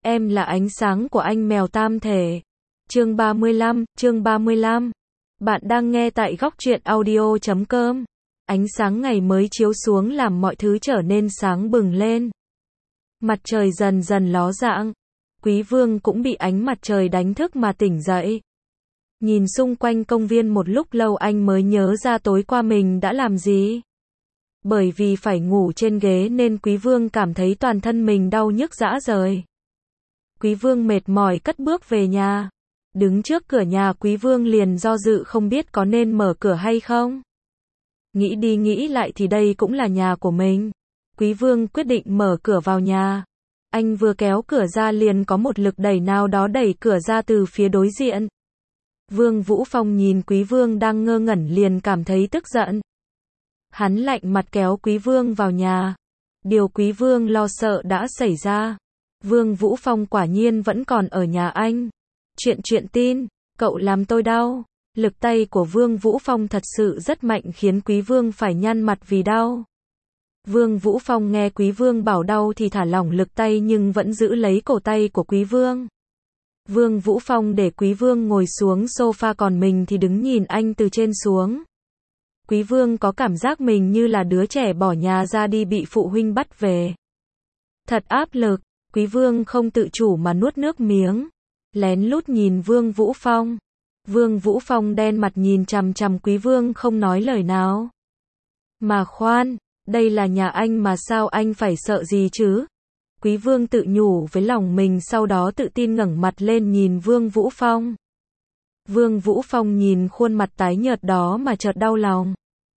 Em là ánh sáng của anh mèo tam thể. Chương 35. Bạn đang nghe tại góc truyện audio.com. Ánh sáng ngày mới chiếu xuống làm mọi thứ trở nên sáng bừng lên. Mặt trời dần dần ló dạng. Quý Vương cũng bị ánh mặt trời đánh thức mà tỉnh dậy. Nhìn xung quanh công viên một lúc lâu anh mới nhớ ra tối qua mình đã làm gì. Bởi vì phải ngủ trên ghế nên Quý Vương cảm thấy toàn thân mình đau nhức rã rời. Quý Vương mệt mỏi cất bước về nhà. Đứng trước cửa nhà Quý Vương liền do dự không biết có nên mở cửa hay không. Nghĩ đi nghĩ lại thì đây cũng là nhà của mình. Quý Vương quyết định mở cửa vào nhà. Anh vừa kéo cửa ra liền có một lực đẩy nào đó đẩy cửa ra từ phía đối diện. Vương Vũ Phong nhìn Quý Vương đang ngơ ngẩn liền cảm thấy tức giận. Hắn lạnh mặt kéo Quý Vương vào nhà. Điều Quý Vương lo sợ đã xảy ra. Vương Vũ Phong quả nhiên vẫn còn ở nhà anh. Chuyện tin, cậu làm tôi đau. Lực tay của Vương Vũ Phong thật sự rất mạnh khiến Quý Vương phải nhăn mặt vì đau. Vương Vũ Phong nghe Quý Vương bảo đau thì thả lỏng lực tay nhưng vẫn giữ lấy cổ tay của Quý Vương. Vương Vũ Phong để Quý Vương ngồi xuống sofa còn mình thì đứng nhìn anh từ trên xuống. Quý Vương có cảm giác mình như là đứa trẻ bỏ nhà ra đi bị phụ huynh bắt về. Thật áp lực, Quý Vương không tự chủ mà nuốt nước miếng. Lén lút nhìn Vương Vũ Phong. Vương Vũ Phong đen mặt nhìn chằm chằm Quý Vương không nói lời nào. Mà khoan, đây là nhà anh mà sao anh phải sợ gì chứ? Quý Vương tự nhủ với lòng mình sau đó tự tin ngẩng mặt lên nhìn Vương Vũ Phong. Vương Vũ Phong nhìn khuôn mặt tái nhợt đó mà chợt đau lòng.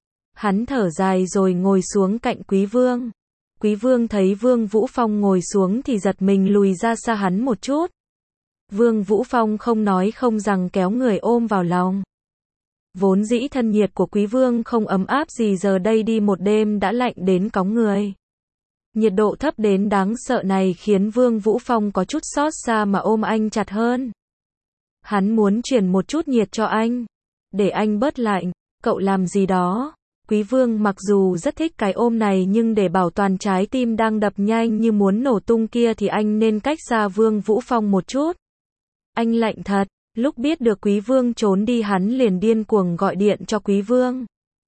Hắn thở dài rồi ngồi xuống cạnh Quý Vương. Quý Vương thấy Vương Vũ Phong ngồi xuống thì giật mình lùi ra xa hắn một chút. Vương Vũ Phong không nói không rằng kéo người ôm vào lòng. Vốn dĩ thân nhiệt của Quý Vương không ấm áp gì giờ đây đi một đêm đã lạnh đến cóng người. Nhiệt độ thấp đến đáng sợ này khiến Vương Vũ Phong có chút xót xa mà ôm anh chặt hơn. Hắn muốn truyền một chút nhiệt cho anh. Để anh bớt lạnh, cậu làm gì đó. Quý Vương mặc dù rất thích cái ôm này nhưng để bảo toàn trái tim đang đập nhanh như muốn nổ tung kia thì anh nên cách xa Vương Vũ Phong một chút. Anh lạnh thật, lúc biết được Quý Vương trốn đi hắn liền điên cuồng gọi điện cho Quý Vương.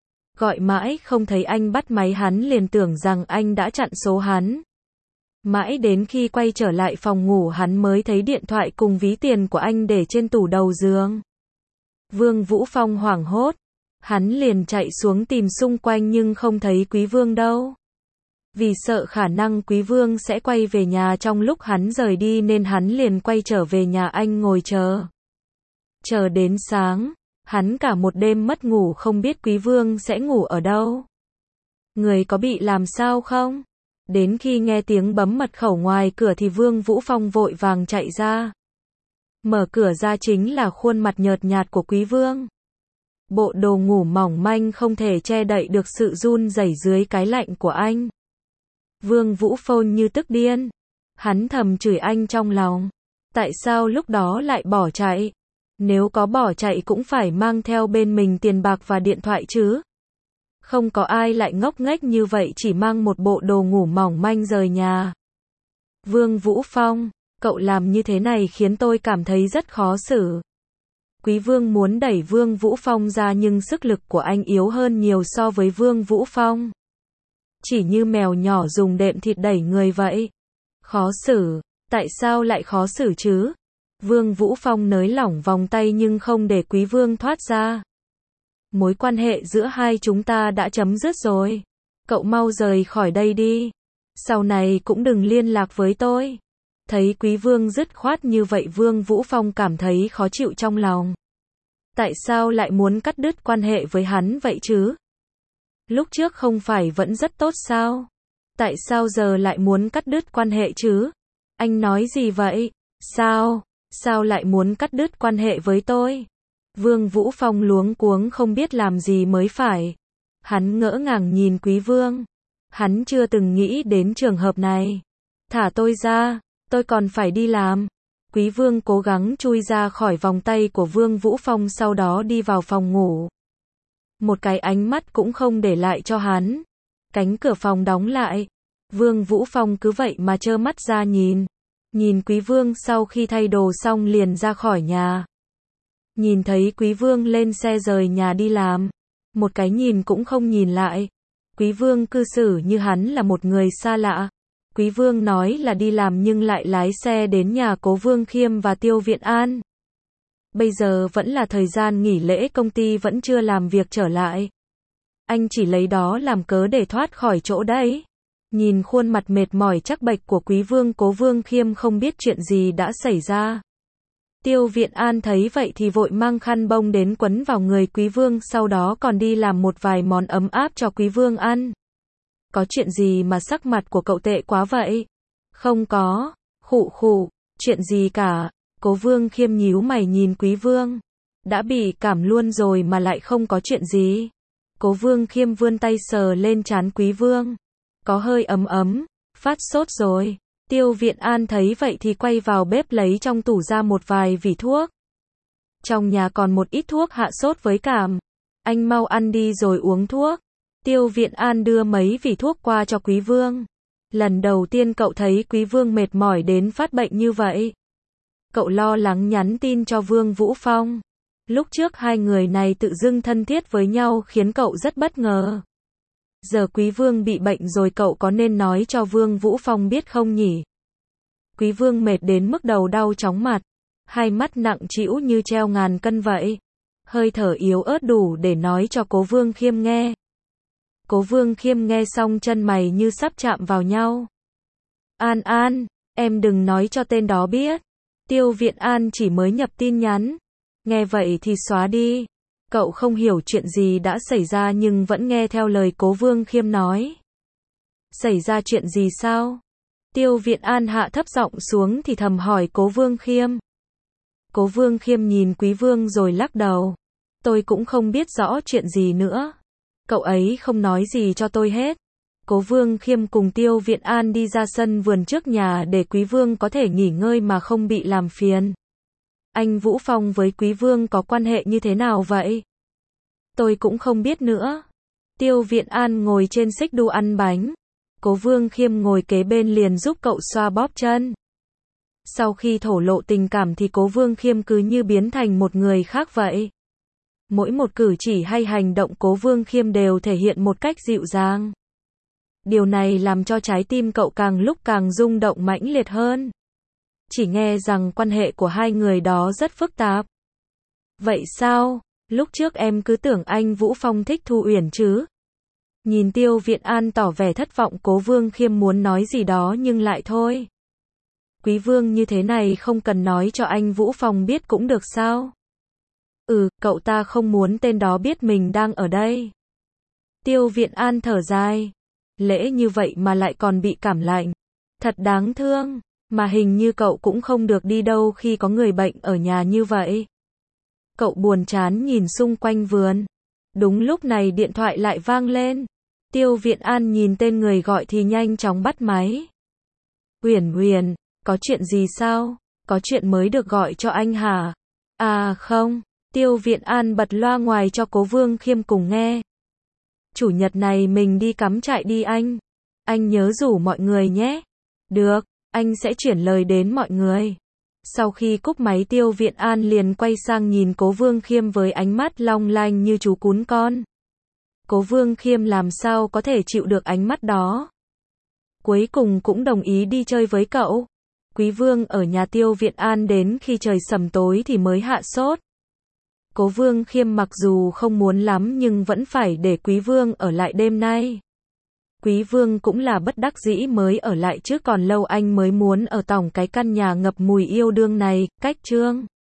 Gọi mãi không thấy anh bắt máy hắn liền tưởng rằng anh đã chặn số hắn. Mãi đến khi quay trở lại phòng ngủ hắn mới thấy điện thoại cùng ví tiền của anh để trên tủ đầu giường. Vương Vũ Phong hoảng hốt. Hắn liền chạy xuống tìm xung quanh nhưng không thấy Quý Vương đâu. Vì sợ khả năng Quý Vương sẽ quay về nhà trong lúc hắn rời đi nên hắn liền quay trở về nhà anh ngồi chờ. Chờ đến sáng, hắn cả một đêm mất ngủ không biết Quý Vương sẽ ngủ ở đâu. Người có bị làm sao không? Đến khi nghe tiếng bấm mật khẩu ngoài cửa thì Vương Vũ Phong vội vàng chạy ra. Mở cửa ra chính là khuôn mặt nhợt nhạt của Quý Vương. Bộ đồ ngủ mỏng manh không thể che đậy được sự run rẩy dưới cái lạnh của anh. Vương Vũ Phong như tức điên. Hắn thầm chửi anh trong lòng. Tại sao lúc đó lại bỏ chạy? Nếu có bỏ chạy cũng phải mang theo bên mình tiền bạc và điện thoại chứ. Không có ai lại ngốc nghếch như vậy chỉ mang một bộ đồ ngủ mỏng manh rời nhà. Vương Vũ Phong, cậu làm như thế này khiến tôi cảm thấy rất khó xử. Quý Vương muốn đẩy Vương Vũ Phong ra nhưng sức lực của anh yếu hơn nhiều so với Vương Vũ Phong. Chỉ như mèo nhỏ dùng đệm thịt đẩy người vậy. Khó xử, tại sao lại khó xử chứ? Vương Vũ Phong nới lỏng vòng tay nhưng không để Quý Vương thoát ra. Mối quan hệ giữa hai chúng ta đã chấm dứt rồi. Cậu mau rời khỏi đây đi. Sau này cũng đừng liên lạc với tôi. Thấy Quý Vương dứt khoát như vậy Vương Vũ Phong cảm thấy khó chịu trong lòng. Tại sao lại muốn cắt đứt quan hệ với hắn vậy chứ? Lúc trước không phải vẫn rất tốt sao? Tại sao giờ lại muốn cắt đứt quan hệ chứ? Anh nói gì vậy? Sao lại muốn cắt đứt quan hệ với tôi? Vương Vũ Phong luống cuống không biết làm gì mới phải. Hắn ngỡ ngàng nhìn Quý Vương. Hắn chưa từng nghĩ đến trường hợp này. Thả tôi ra, tôi còn phải đi làm. Quý Vương cố gắng chui ra khỏi vòng tay của Vương Vũ Phong sau đó đi vào phòng ngủ. Một cái ánh mắt cũng không để lại cho hắn. Cánh cửa phòng đóng lại. Vương Vũ Phong cứ vậy mà trơ mắt ra nhìn. Nhìn Quý Vương sau khi thay đồ xong liền ra khỏi nhà. Nhìn thấy Quý Vương lên xe rời nhà đi làm. Một cái nhìn cũng không nhìn lại. Quý Vương cư xử như hắn là một người xa lạ. Quý Vương nói là đi làm nhưng lại lái xe đến nhà Cố Vương Khiêm và Tiêu Viện An. Bây giờ vẫn là thời gian nghỉ lễ, công ty vẫn chưa làm việc trở lại. Anh chỉ lấy đó làm cớ để thoát khỏi chỗ đấy. Nhìn khuôn mặt mệt mỏi chắc bệch của Quý Vương, Cố Vương Khiêm không biết chuyện gì đã xảy ra. Tiêu Viện An thấy vậy thì vội mang khăn bông đến quấn vào người Quý Vương, sau đó còn đi làm một vài món ấm áp cho Quý Vương ăn. Có chuyện gì mà sắc mặt của cậu tệ quá vậy? Không có, khụ khụ, chuyện gì cả. Cố Vương Khiêm nhíu mày nhìn Quý Vương. Đã bị cảm luôn rồi mà lại không có chuyện gì. Cố Vương Khiêm vươn tay sờ lên trán Quý Vương. Có hơi ấm ấm, phát sốt rồi. Tiêu Viện An thấy vậy thì quay vào bếp lấy trong tủ ra một vài vỉ thuốc. Trong nhà còn một ít thuốc hạ sốt với cảm. Anh mau ăn đi rồi uống thuốc. Tiêu Viện An đưa mấy vỉ thuốc qua cho Quý Vương. Lần đầu tiên cậu thấy Quý Vương mệt mỏi đến phát bệnh như vậy. Cậu lo lắng nhắn tin cho Vương Vũ Phong. Lúc trước hai người này tự dưng thân thiết với nhau khiến cậu rất bất ngờ. Giờ Quý Vương bị bệnh rồi, cậu có nên nói cho Vương Vũ Phong biết không nhỉ? Quý Vương mệt đến mức đầu đau chóng mặt. Hai mắt nặng trĩu như treo ngàn cân vậy. Hơi thở yếu ớt đủ để nói cho Cố Vương Khiêm nghe. Cố Vương Khiêm nghe xong chân mày như sắp chạm vào nhau. An An, em đừng nói cho tên đó biết. Tiêu Viện An chỉ mới nhập tin nhắn. Nghe vậy thì xóa đi. Cậu không hiểu chuyện gì đã xảy ra nhưng vẫn nghe theo lời Cố Vương Khiêm nói. Xảy ra chuyện gì sao? Tiêu Viện An hạ thấp giọng xuống thì thầm hỏi Cố Vương Khiêm. Cố Vương Khiêm nhìn Quý Vương rồi lắc đầu. Tôi cũng không biết rõ chuyện gì nữa. Cậu ấy không nói gì cho tôi hết. Cố Vương Khiêm cùng Tiêu Viện An đi ra sân vườn trước nhà để Quý Vương có thể nghỉ ngơi mà không bị làm phiền. Anh Vũ Phong với Quý Vương có quan hệ như thế nào vậy? Tôi cũng không biết nữa. Tiêu Viện An ngồi trên xích đu ăn bánh. Cố Vương Khiêm ngồi kế bên liền giúp cậu xoa bóp chân. Sau khi thổ lộ tình cảm thì Cố Vương Khiêm cứ như biến thành một người khác vậy. Mỗi một cử chỉ hay hành động Cố Vương Khiêm đều thể hiện một cách dịu dàng. Điều này làm cho trái tim cậu càng lúc càng rung động mãnh liệt hơn. Chỉ nghe rằng quan hệ của hai người đó rất phức tạp. Vậy sao? Lúc trước em cứ tưởng anh Vũ Phong thích Thu Uyển chứ? Nhìn Tiêu Viện An tỏ vẻ thất vọng, Cố Vương Khiêm muốn nói gì đó nhưng lại thôi. Quý Vương như thế này không cần nói cho anh Vũ Phong biết cũng được sao? Cậu ta không muốn tên đó biết mình đang ở đây. Tiêu Viện An thở dài. Lễ như vậy mà lại còn bị cảm lạnh. Thật đáng thương. Mà hình như cậu cũng không được đi đâu khi có người bệnh ở nhà như vậy. Cậu buồn chán nhìn xung quanh vườn. Đúng lúc này điện thoại lại vang lên. Tiêu Viện An nhìn tên người gọi thì nhanh chóng bắt máy. Uyển Uyển, có chuyện gì sao? Có chuyện mới được gọi cho anh hả? À không. Tiêu Viện An bật loa ngoài cho Cố Vương Khiêm cùng nghe. Chủ nhật này mình đi cắm trại đi anh. Anh nhớ rủ mọi người nhé. Được, anh sẽ chuyển lời đến mọi người. Sau khi cúp máy Tiêu Viện An liền quay sang nhìn Cố Vương Khiêm với ánh mắt long lanh như chú cún con. Cố Vương Khiêm làm sao có thể chịu được ánh mắt đó. Cuối cùng cũng đồng ý đi chơi với cậu. Quý Vương ở nhà Tiêu Viện An đến khi trời sầm tối thì mới hạ sốt. Cố Vương Khiêm mặc dù không muốn lắm nhưng vẫn phải để Quý Vương ở lại đêm nay. Quý Vương cũng là bất đắc dĩ mới ở lại chứ còn lâu anh mới muốn ở tòng cái căn nhà ngập mùi yêu đương này, cách chương.